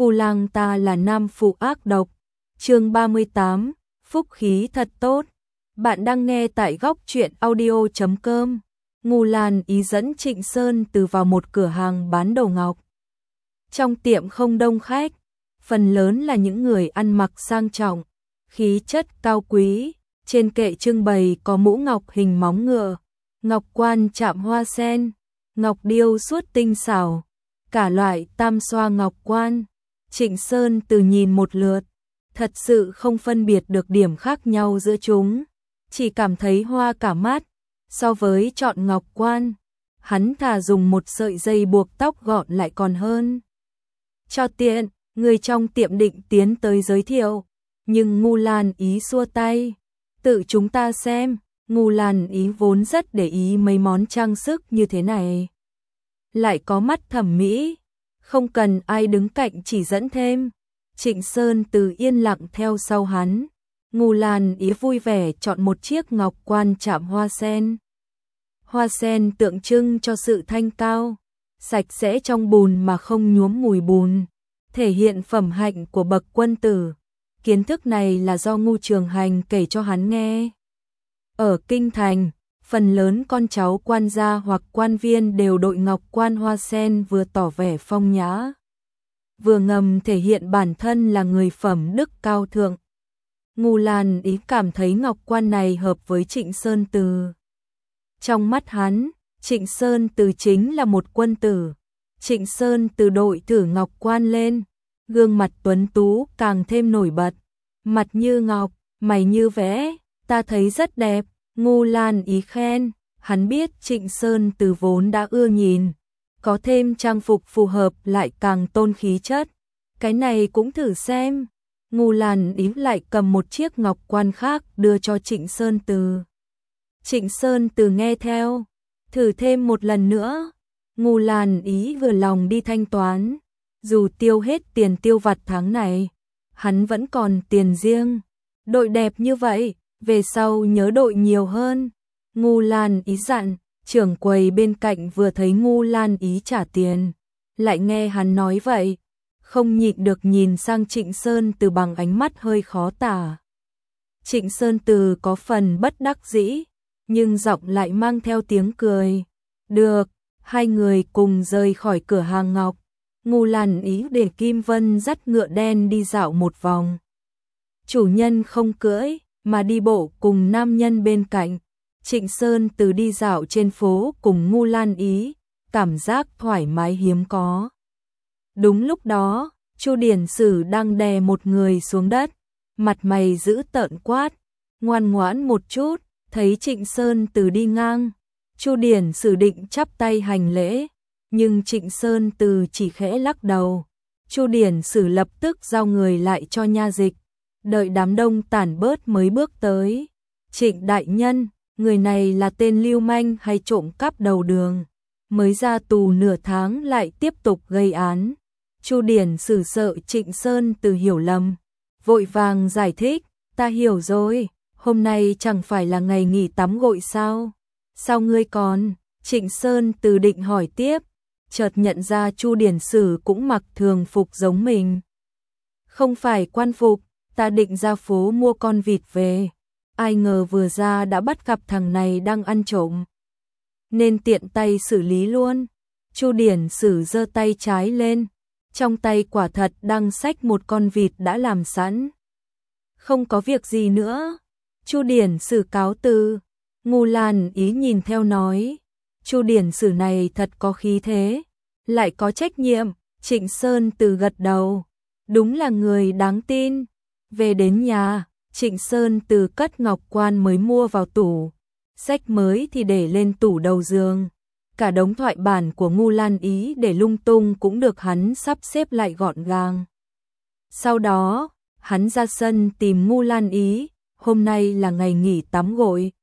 Phu lang ta là nam phụ ác độc. Chương 38, phúc khí thật tốt. Bạn đang nghe tại góc truyện audio.com. Ngô Lan Ý dẫn Trịnh Sơn Từ vào một cửa hàng bán đồ ngọc. Trong tiệm không đông khách, phần lớn là những người ăn mặc sang trọng, khí chất cao quý. Trên kệ trưng bày có mũ ngọc hình móng ngựa, ngọc quan chạm hoa sen, ngọc điêu suốt tinh xảo, cả loại tam xoa ngọc quan. Trịnh Sơn Từ nhìn một lượt, thật sự không phân biệt được điểm khác nhau giữa chúng, chỉ cảm thấy hoa cả mắt. So với chọn ngọc quan, hắn thà dùng một sợi dây buộc tóc gọn lại còn hơn. Cho tiện, người trong tiệm định tiến tới giới thiệu, nhưng Ngô Lan Ý xua tay. Tự chúng ta xem. Ngô Lan Ý vốn rất để ý mấy món trang sức như thế này, lại có mắt thẩm mỹ, không cần ai đứng cạnh chỉ dẫn thêm. Trịnh Sơn Từ yên lặng theo sau hắn. Ngô Lan Ý vui vẻ chọn một chiếc ngọc quan chạm hoa sen. Hoa sen tượng trưng cho sự thanh cao, sạch sẽ trong bùn mà không nhuốm mùi bùn, thể hiện phẩm hạnh của bậc quân tử. Kiến thức này là do Ngô Trường Hành kể cho hắn nghe. Ở Kinh Thành, phần lớn con cháu quan gia hoặc quan viên đều đội ngọc quan hoa sen, vừa tỏ vẻ phong nhã, vừa ngầm thể hiện bản thân là người phẩm đức cao thượng. Ngô Lan Ý cảm thấy ngọc quan này hợp với Trịnh Sơn Từ. Trong mắt hắn, Trịnh Sơn Từ chính là một quân tử. Trịnh Sơn Từ đội thử ngọc quan lên, gương mặt tuấn tú càng thêm nổi bật. Mặt như ngọc, mày như vẽ, ta thấy rất đẹp. Ngô Lan Ý khen. Hắn biết Trịnh Sơn Từ vốn đã ưa nhìn, có thêm trang phục phù hợp lại càng tôn khí chất. Cái này cũng thử xem. Ngô Lan Ý lại cầm một chiếc ngọc quan khác đưa cho Trịnh Sơn Từ. Trịnh Sơn Từ nghe theo, thử thêm một lần nữa. Ngô Lan Ý vừa lòng đi thanh toán. Dù tiêu hết tiền tiêu vặt tháng này, hắn vẫn còn tiền riêng. Đội đẹp như vậy, về sau nhớ đội nhiều hơn. Ngô Lan Ý dặn. Trưởng quầy bên cạnh vừa thấy Ngô Lan Ý trả tiền, lại nghe hắn nói vậy, không nhịn được nhìn sang Trịnh Sơn Từ bằng ánh mắt hơi khó tả. Trịnh Sơn Từ có phần bất đắc dĩ, nhưng giọng lại mang theo tiếng cười. Được, hai người cùng rời khỏi cửa hàng ngọc. Ngô Lan Ý để Kim Vân dắt ngựa đen đi dạo một vòng. Chủ nhân không cưỡi, mà đi bộ cùng nam nhân bên cạnh. Trịnh Sơn Từ đi dạo trên phố cùng Ngô Lan Ý, cảm giác thoải mái hiếm có. Đúng lúc đó, Chu Điển Sử đang đè một người xuống đất, mặt mày dữ tợn quát, ngoan ngoãn một chút. Thấy Trịnh Sơn Từ đi ngang, Chu Điển Sử định chắp tay hành lễ, nhưng Trịnh Sơn Từ chỉ khẽ lắc đầu. Chu Điển Sử lập tức giao người lại cho nha dịch, đợi đám đông tản bớt mới bước tới. Trịnh đại nhân, người này là tên lưu manh hay trộm cắp đầu đường, mới ra tù nửa tháng lại tiếp tục gây án. Chu Điển Sử sợ Trịnh Sơn Từ hiểu lầm, vội vàng giải thích, ta hiểu rồi, hôm nay chẳng phải là ngày nghỉ tắm gội sao? Sao ngươi còn? Trịnh Sơn Từ định hỏi tiếp, chợt nhận ra Chu Điển Sử cũng mặc thường phục giống mình. Không phải quan phục, ta định ra phố mua con vịt về. Ai ngờ vừa ra đã bắt gặp thằng này đang ăn trộm, nên tiện tay xử lý luôn. Chu Điển Sử giơ tay trái lên, trong tay quả thật đang xách một con vịt đã làm sẵn. Không có việc gì nữa. Chu Điển Sử cáo từ. Ngô Lan Ý nhìn theo nói, Chu Điển Sử này thật có khí thế, lại có trách nhiệm. Trịnh Sơn Từ gật đầu, đúng là người đáng tin. Về đến nhà, Trịnh Sơn Từ cất ngọc quan mới mua vào tủ, sách mới thì để lên tủ đầu giường. Cả đống thoại bản của Ngô Lan Ý để lung tung cũng được hắn sắp xếp lại gọn gàng. Sau đó, hắn ra sân tìm Ngô Lan Ý, hôm nay là ngày nghỉ tắm gội.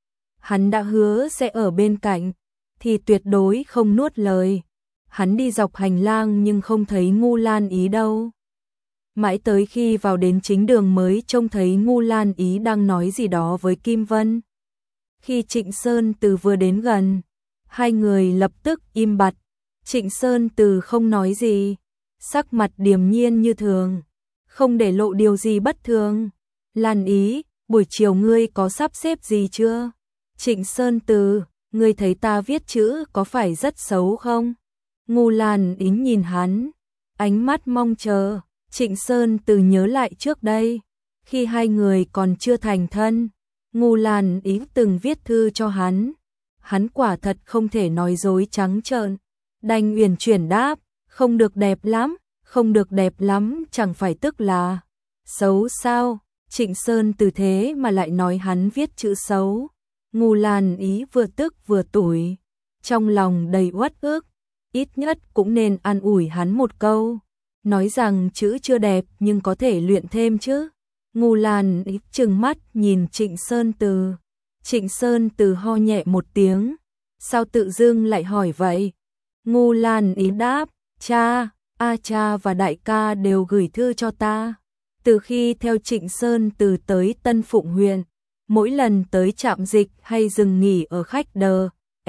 Hắn đã hứa sẽ ở bên cạnh, thì tuyệt đối không nuốt lời. Hắn đi dọc hành lang nhưng không thấy Ngô Lan Ý đâu. Mãi tới khi vào đến chính đường mới trông thấy Ngô Lan Ý đang nói gì đó với Kim Vân. Khi Trịnh Sơn Từ vừa đến gần, hai người lập tức im bặt. Trịnh Sơn Từ không nói gì, sắc mặt điềm nhiên như thường, không để lộ điều gì bất thường. Lan Ý, buổi chiều ngươi có sắp xếp gì chưa? Trịnh Sơn Từ, ngươi thấy ta viết chữ có phải rất xấu không? Ngô Lan Ý nhìn hắn, ánh mắt mong chờ. Trịnh Sơn Từ nhớ lại trước đây, khi hai người còn chưa thành thân, Ngô Lan Ý từng viết thư cho hắn. Hắn quả thật không thể nói dối trắng trợn, đành uyển chuyển đáp, không được đẹp lắm, không được đẹp lắm chẳng phải tức là xấu sao? Trịnh Sơn Từ thế mà lại nói hắn viết chữ xấu. Ngô Lan Ý vừa tức vừa tủi, trong lòng đầy uất ức, ít nhất cũng nên an ủi hắn một câu, nói rằng chữ chưa đẹp nhưng có thể luyện thêm chứ. Ngô Lan Ý trừng mắt nhìn Trịnh Sơn Từ. Trịnh Sơn Từ ho nhẹ một tiếng, sao tự dưng lại hỏi vậy? Ngô Lan Ý đáp, cha, cha và đại ca đều gửi thư cho ta. Từ khi theo Trịnh Sơn Từ tới Tân Phụng huyện, mỗi lần tới trạm dịch hay dừng nghỉ ở khách đờ,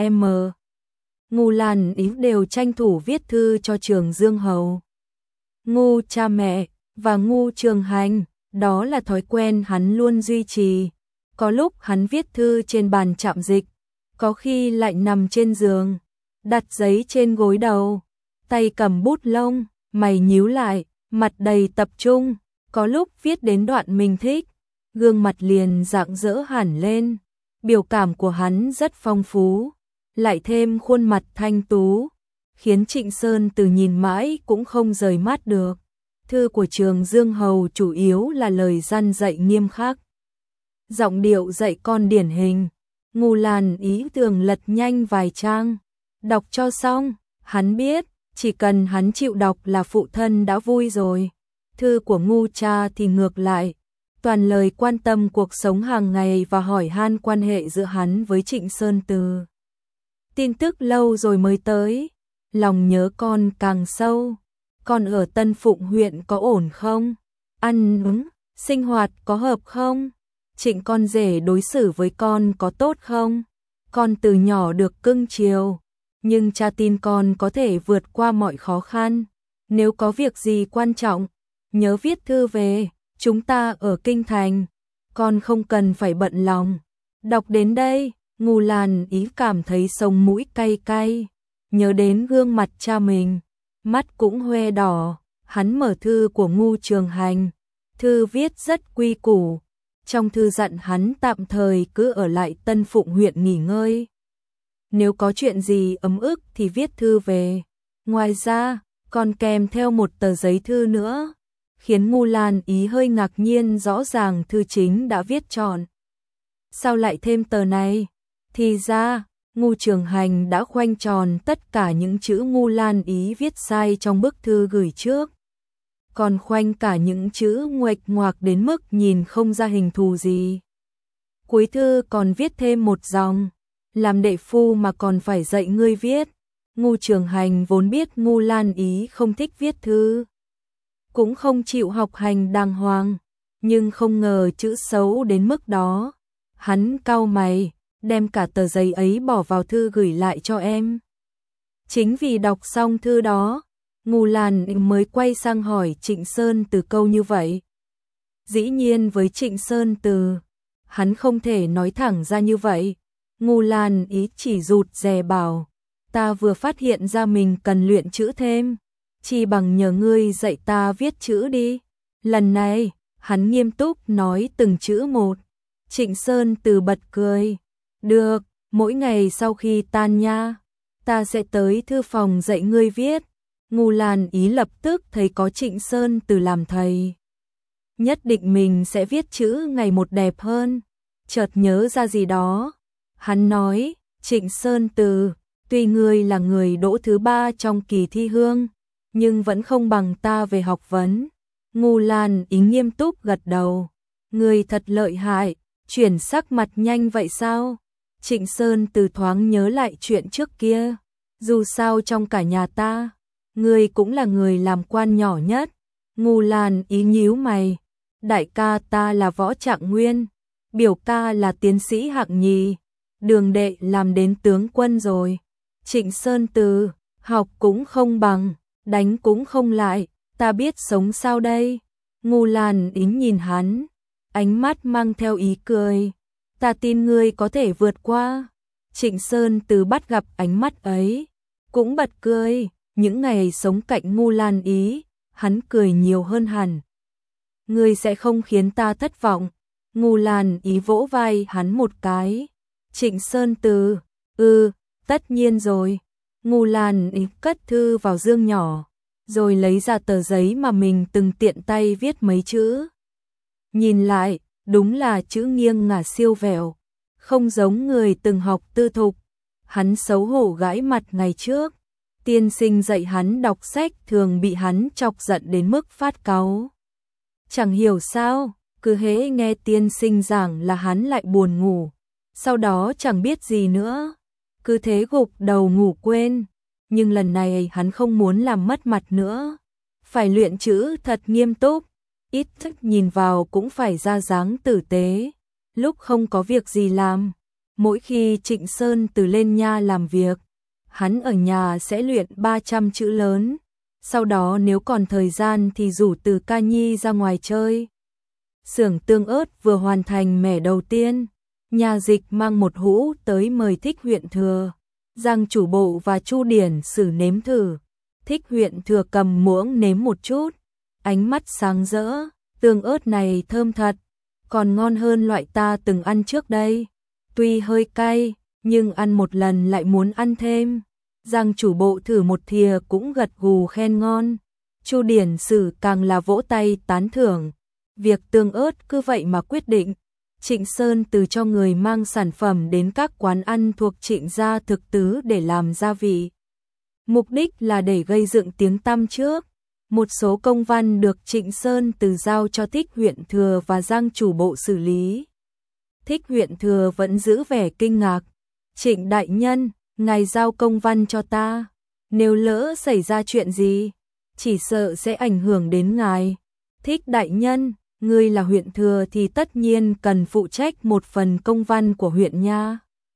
Ngô Lan Ý đều tranh thủ viết thư cho Trường Dương Hầu, Ngô cha mẹ và Ngô Trường Hành, đó là thói quen hắn luôn duy trì. Có lúc hắn viết thư trên bàn trạm dịch, có khi lại nằm trên giường, đặt giấy trên gối đầu, tay cầm bút lông, mày nhíu lại, mặt đầy tập trung, có lúc viết đến đoạn mình thích, gương mặt liền rạng rỡ hẳn lên. Biểu cảm của hắn rất phong phú, lại thêm khuôn mặt thanh tú, khiến Trịnh Sơn Từ nhìn mãi cũng không rời mắt được. Thư của Trường Dương Hầu chủ yếu là lời răn dạy nghiêm khắc, giọng điệu dạy con điển hình. Ngô Lan Ý thường lật nhanh vài trang, đọc cho xong, hắn biết, chỉ cần hắn chịu đọc là phụ thân đã vui rồi. Thư của Ngô cha thì ngược lại, toàn lời quan tâm cuộc sống hàng ngày và hỏi han quan hệ giữa hắn với Trịnh Sơn Từ. Tin tức lâu rồi mới tới, lòng nhớ con càng sâu. Con ở Tân Phụng huyện có ổn không? Ăn uống, sinh hoạt có hợp không? Trịnh con rể đối xử với con có tốt không? Con từ nhỏ được cưng chiều, nhưng cha tin con có thể vượt qua mọi khó khăn. Nếu có việc gì quan trọng, nhớ viết thư về, chúng ta ở Kinh Thành, con không cần phải bận lòng. Đọc đến đây, Ngô Lan Ý cảm thấy sống mũi cay cay, nhớ đến gương mặt cha mình, mắt cũng hoe đỏ. Hắn mở thư của Ngô Trường Hành, thư viết rất quy củ. Trong thư dặn hắn tạm thời cứ ở lại Tân Phụng huyện nghỉ ngơi. Nếu có chuyện gì ấm ức thì viết thư về. Ngoài ra, còn kèm theo một tờ giấy thư nữa, khiến Ngô Lan Ý hơi ngạc nhiên, rõ ràng thư chính đã viết trọn. Sao lại thêm tờ này? Thì ra, Ngô Trường Hành đã khoanh tròn tất cả những chữ Ngô Lan Ý viết sai trong bức thư gửi trước. Còn khoanh cả những chữ nguệch ngoạc đến mức nhìn không ra hình thù gì. Cuối thư còn viết thêm một dòng, làm đệ phu mà còn phải dạy ngươi viết. Ngô Trường Hành vốn biết Ngô Lan Ý không thích viết thư, cũng không chịu học hành đàng hoàng, nhưng không ngờ chữ xấu đến mức đó. Hắn cau mày, đem cả tờ giấy ấy bỏ vào thư gửi lại cho em. Chính vì đọc xong thư đó, Ngô Lan mới quay sang hỏi Trịnh Sơn Từ câu như vậy. Dĩ nhiên với Trịnh Sơn Từ, hắn không thể nói thẳng ra như vậy. Ngô Lan Ý chỉ rụt rè bảo, ta vừa phát hiện ra mình cần luyện chữ thêm, chi bằng nhờ ngươi dạy ta viết chữ đi. Lần này, hắn nghiêm túc nói từng chữ một. Trịnh Sơn Từ bật cười, được, mỗi ngày sau khi tan nha, ta sẽ tới thư phòng dạy ngươi viết. Ngô Lan Ý lập tức thấy có Trịnh Sơn Từ làm thầy, nhất định mình sẽ viết chữ ngày một đẹp hơn. Chợt nhớ ra gì đó, hắn nói, Trịnh Sơn Từ, tuy ngươi là người đỗ thứ 3 trong kỳ thi hương, nhưng vẫn không bằng ta về học vấn. Ngô Lan Ý nghiêm túc gật đầu, ngươi thật lợi hại, chuyển sắc mặt nhanh vậy sao? Trịnh Sơn Từ thoáng nhớ lại chuyện trước kia, dù sao trong cả nhà ta, ngươi cũng là người làm quan nhỏ nhất. Ngô Lan Ý nhíu mày, đại ca ta là võ trạng nguyên, biểu ca là tiến sĩ hạng nhì, đường đệ làm đến tướng quân rồi. Trịnh Sơn Từ, học cũng không bằng, đánh cũng không lại, ta biết sống sao đây. Ngô Lan Ý nhìn hắn, ánh mắt mang theo ý cười. Ta tin ngươi có thể vượt qua. Trịnh Sơn Từ bắt gặp ánh mắt ấy, cũng bật cười. Những ngày sống cạnh Ngô Lan Ý, hắn cười nhiều hơn hẳn. Ngươi sẽ không khiến ta thất vọng. Ngô Lan Ý vỗ vai hắn một cái. Trịnh Sơn Từ, tất nhiên rồi. Ngô Lan Ý cất thư vào dương nhỏ, rồi lấy ra tờ giấy mà mình từng tiện tay viết mấy chữ. Nhìn lại, đúng là chữ nghiêng ngả siêu vẹo, không giống người từng học tư thục. Hắn xấu hổ gãi mặt ngày trước. Tiên sinh dạy hắn đọc sách thường bị hắn chọc giận đến mức phát cáu. Chẳng hiểu sao, cứ hễ nghe tiên sinh giảng là hắn lại buồn ngủ, sau đó chẳng biết gì nữa, cứ thế gục đầu ngủ quên. Nhưng lần này hắn không muốn làm mất mặt nữa, phải luyện chữ thật nghiêm túc, ít nhất nhìn vào cũng phải ra dáng tử tế. Lúc không có việc gì làm, mỗi khi Trịnh Sơn Từ lên nha làm việc, hắn ở nhà sẽ luyện 300 chữ lớn, sau đó nếu còn thời gian thì rủ Từ Ca Nhi ra ngoài chơi. Xưởng tương ớt vừa hoàn thành mẻ đầu tiên, nhà dịch mang một hũ tới mời Thích Huyện Thừa, Giang chủ bộ và Chu Điển Sử nếm thử. Thích Huyện Thừa cầm muỗng nếm một chút, ánh mắt sáng rỡ, tương ớt này thơm thật, còn ngon hơn loại ta từng ăn trước đây. Tuy hơi cay, nhưng ăn một lần lại muốn ăn thêm. Giang chủ bộ thử một thìa cũng gật gù khen ngon. Chu Điển Sử càng là vỗ tay tán thưởng. Việc tương ớt cứ vậy mà quyết định. Trịnh Sơn Từ cho người mang sản phẩm đến các quán ăn thuộc Trịnh gia thực tứ để làm gia vị. Mục đích là để gây dựng tiếng tăm trước. Một số công văn được Trịnh Sơn Từ giao cho Thích Huyện Thừa và Giang chủ bộ xử lý. Thích Huyện Thừa vẫn giữ vẻ kinh ngạc. Trịnh đại nhân, ngài giao công văn cho ta, nếu lỡ xảy ra chuyện gì, chỉ sợ sẽ ảnh hưởng đến ngài. Thích đại nhân, ngươi là huyện thừa thì tất nhiên cần phụ trách một phần công văn của huyện nha.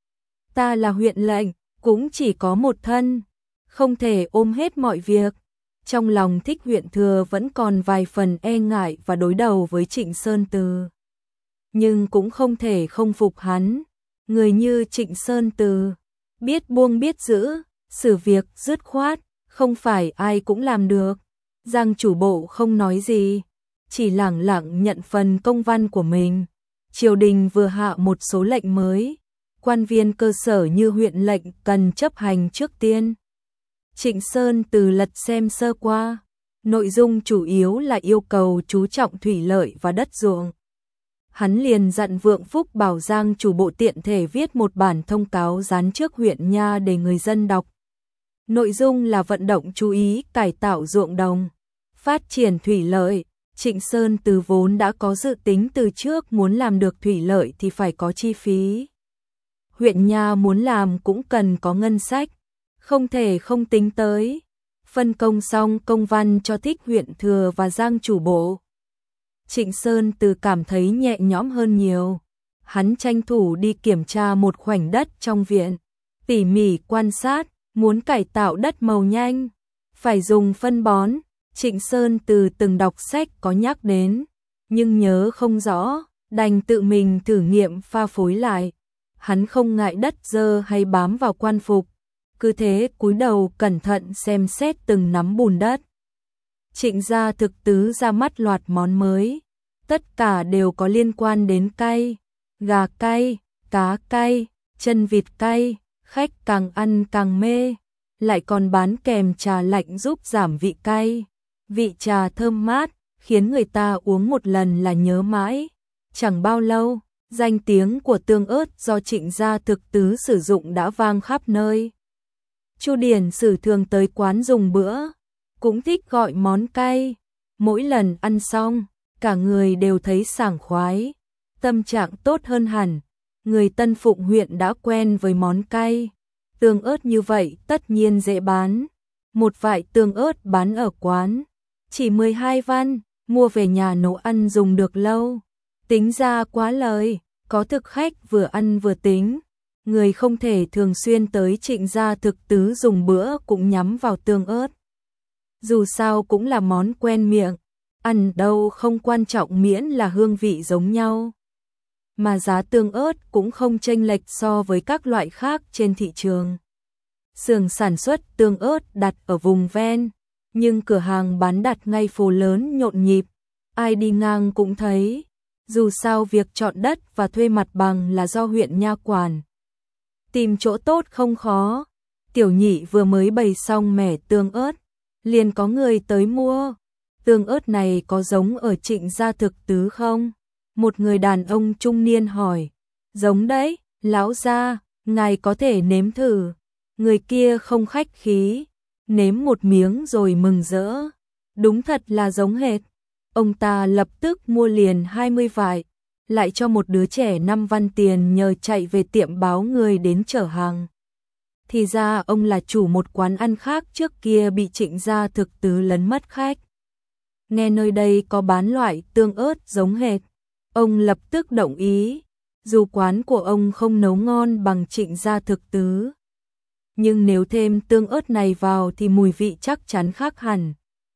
Ta là huyện lệnh, cũng chỉ có một thân, không thể ôm hết mọi việc. Trong lòng Thích Huyện Thừa vẫn còn vài phần e ngại và đối đầu với Trịnh Sơn Từ. Nhưng cũng không thể không phục hắn. Người như Trịnh Sơn Từ, biết buông biết giữ, xử việc dứt khoát, không phải ai cũng làm được. Giang chủ bộ không nói gì, chỉ lẳng lặng nhận phần công văn của mình. Triều đình vừa hạ một số lệnh mới, quan viên cơ sở như huyện lệnh cần chấp hành trước tiên. Trịnh Sơn Từ lật xem sơ qua, nội dung chủ yếu là yêu cầu chú trọng thủy lợi và đất ruộng. Hắn liền dặn Vượng Phúc bảo Giang chủ bộ tiện thể viết một bản thông cáo dán trước huyện nha để người dân đọc. Nội dung là vận động chú ý cải tạo ruộng đồng, phát triển thủy lợi. Trịnh Sơn Từ vốn đã có dự tính từ trước, muốn làm được thủy lợi thì phải có chi phí. Huyện nha muốn làm cũng cần có ngân sách, không thể không tính tới. Phân công xong công văn cho Thích Huyện Thừa và Giang chủ bộ, Trịnh Sơn Từ cảm thấy nhẹ nhõm hơn nhiều. Hắn tranh thủ đi kiểm tra một khoảnh đất trong viện, tỉ mỉ quan sát, muốn cải tạo đất màu nhanh, phải dùng phân bón. Trịnh Sơn Từ từng đọc sách có nhắc đến, nhưng nhớ không rõ, đành tự mình thử nghiệm pha phối lại. Hắn không ngại đất dơ hay bám vào quan phục, cứ thế cúi đầu cẩn thận xem xét từng nắm bùn đất. Trịnh gia thực tứ ra mắt loạt món mới, tất cả đều có liên quan đến cay, gà cay, cá cay, chân vịt cay, khách càng ăn càng mê, lại còn bán kèm trà lạnh giúp giảm vị cay. Vị trà thơm mát, khiến người ta uống một lần là nhớ mãi. Chẳng bao lâu, danh tiếng của tương ớt do Trịnh gia thực tứ sử dụng đã vang khắp nơi. Chu Điển Sử thường tới quán dùng bữa, cũng thích gọi món cay. Mỗi lần ăn xong, cả người đều thấy sảng khoái, tâm trạng tốt hơn hẳn. Người Tân Phụng huyện đã quen với món cay, tương ớt như vậy tất nhiên dễ bán. Một vại tương ớt bán ở quán chỉ 12 văn, mua về nhà nấu ăn dùng được lâu. Tính ra quá lời, có thực khách vừa ăn vừa tính. Người không thể thường xuyên tới Trịnh gia thực tứ dùng bữa cũng nhắm vào tương ớt. dù sao cũng là món quen miệng, ăn đâu không quan trọng miễn là hương vị giống nhau. Mà giá tương ớt cũng không chênh lệch so với các loại khác trên thị trường. Xưởng sản xuất tương ớt đặt ở vùng ven, nhưng cửa hàng bán đặt ngay phố lớn nhộn nhịp, ai đi ngang cũng thấy. Dù sao việc chọn đất và thuê mặt bằng là do huyện nha quản. Tìm chỗ tốt không khó. Tiểu Nhị vừa mới bày xong mẻ tương ớt, liền có người tới mua. Tương ớt này có giống ở Trịnh gia thực tứ không? Một người đàn ông trung niên hỏi. Giống đấy, lão gia, ngài có thể nếm thử. Người kia không khách khí, nếm một miếng rồi mừng rỡ. Đúng thật là giống hệt. Ông ta lập tức mua liền 20 vải, lại cho một đứa trẻ 5 văn tiền nhờ chạy về tiệm báo người đến chở hàng. Thì ra ông là chủ một quán ăn khác trước kia bị Trịnh gia thực tứ lấn mất khách. Nghe nơi đây có bán loại tương ớt giống hệt, ông lập tức đồng ý, dù quán của ông không nấu ngon bằng Trịnh gia thực tứ. Nhưng nếu thêm tương ớt này vào thì mùi vị chắc chắn khác hẳn.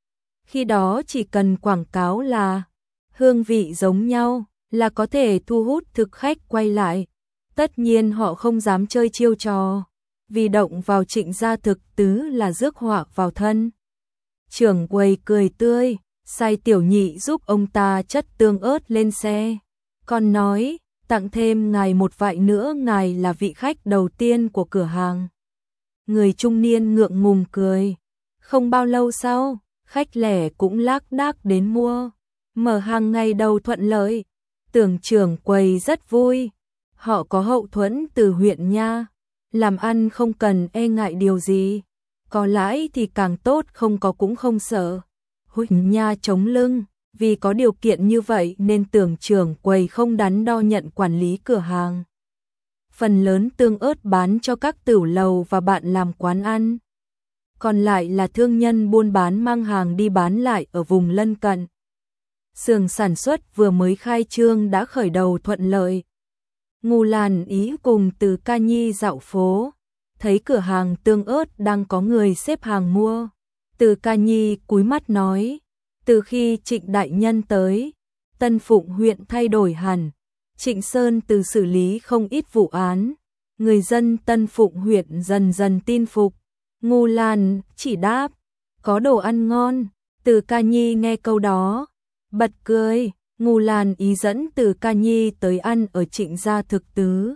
Khi đó chỉ cần quảng cáo là hương vị giống nhau là có thể thu hút thực khách quay lại. Tất nhiên họ không dám chơi chiêu trò, vì động vào Trịnh gia thực tứ là rước họa vào thân. Trưởng quầy cười tươi, sai Tiểu Nhị giúp ông ta chất tương ớt lên xe. Còn nói, tặng thêm ngài một vại nữa, ngài là vị khách đầu tiên của cửa hàng. Người trung niên ngượng ngùng cười. Không bao lâu sau, khách lẻ cũng lác đác đến mua. Mở hàng ngày đầu thuận lợi. Tưởng trưởng quầy rất vui. Họ có hậu thuẫn từ huyện nha. Làm ăn không cần e ngại điều gì. Có lãi thì càng tốt, không có cũng không sợ. Huyện nha chống lưng. Vì có điều kiện như vậy nên tưởng trưởng quầy không đắn đo nhận quản lý cửa hàng. Phần lớn tương ớt bán cho các tửu lầu và bạn làm quán ăn. Còn lại là thương nhân buôn bán mang hàng đi bán lại ở vùng lân cận. Xưởng sản xuất vừa mới khai trương đã khởi đầu thuận lợi. Ngô Lan Ý cùng Từ Ca Nhi dạo phố, thấy cửa hàng tương ớt đang có người xếp hàng mua. Từ Ca Nhi cúi mắt nói, từ khi Trịnh đại nhân tới, Tân Phụng huyện thay đổi hẳn. Trịnh Sơn từ xử lý không ít vụ án, người dân Tân Phụng huyện dần dần tin phục. Ngô Lan chỉ đáp, có đồ ăn ngon. Từ Ca Nhi nghe câu đó, bật cười. Ngô Lan Ý dẫn Từ Ca Nhi tới ăn ở Trịnh gia thực tứ.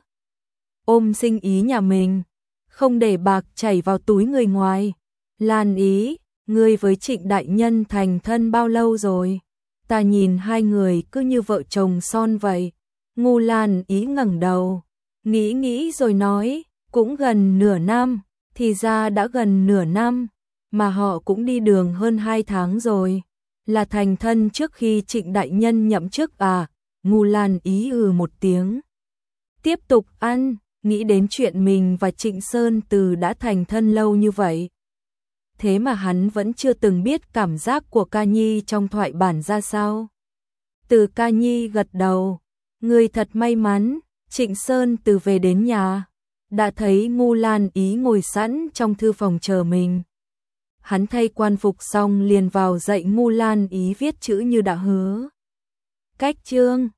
Ôm sinh ý nhà mình, không để bạc chảy vào túi người ngoài. Lan Ý, ngươi với Trịnh đại nhân thành thân bao lâu rồi? Ta nhìn hai người cứ như vợ chồng son vậy. Ngô Lan Ý ngẩng đầu, nghĩ rồi nói, cũng gần nửa năm. Thì ra đã gần nửa năm, mà họ cũng đi đường hơn 2 tháng rồi. Là thành thân trước khi Trịnh đại nhân nhậm chức à? Ngô Lan Ý một tiếng. Tiếp tục ăn, nghĩ đến chuyện mình và Trịnh Sơn Từ đã thành thân lâu như vậy. Thế mà hắn vẫn chưa từng biết cảm giác của Ca Nhi trong thoại bản ra sao. Từ Ca Nhi gật đầu, người thật may mắn. Trịnh Sơn Từ về đến nhà, đã thấy Ngô Lan Ý ngồi sẵn trong thư phòng chờ mình. Hắn thay quan phục xong liền vào dạy Ngô Lan Ý viết chữ như đã hứa. Cách chương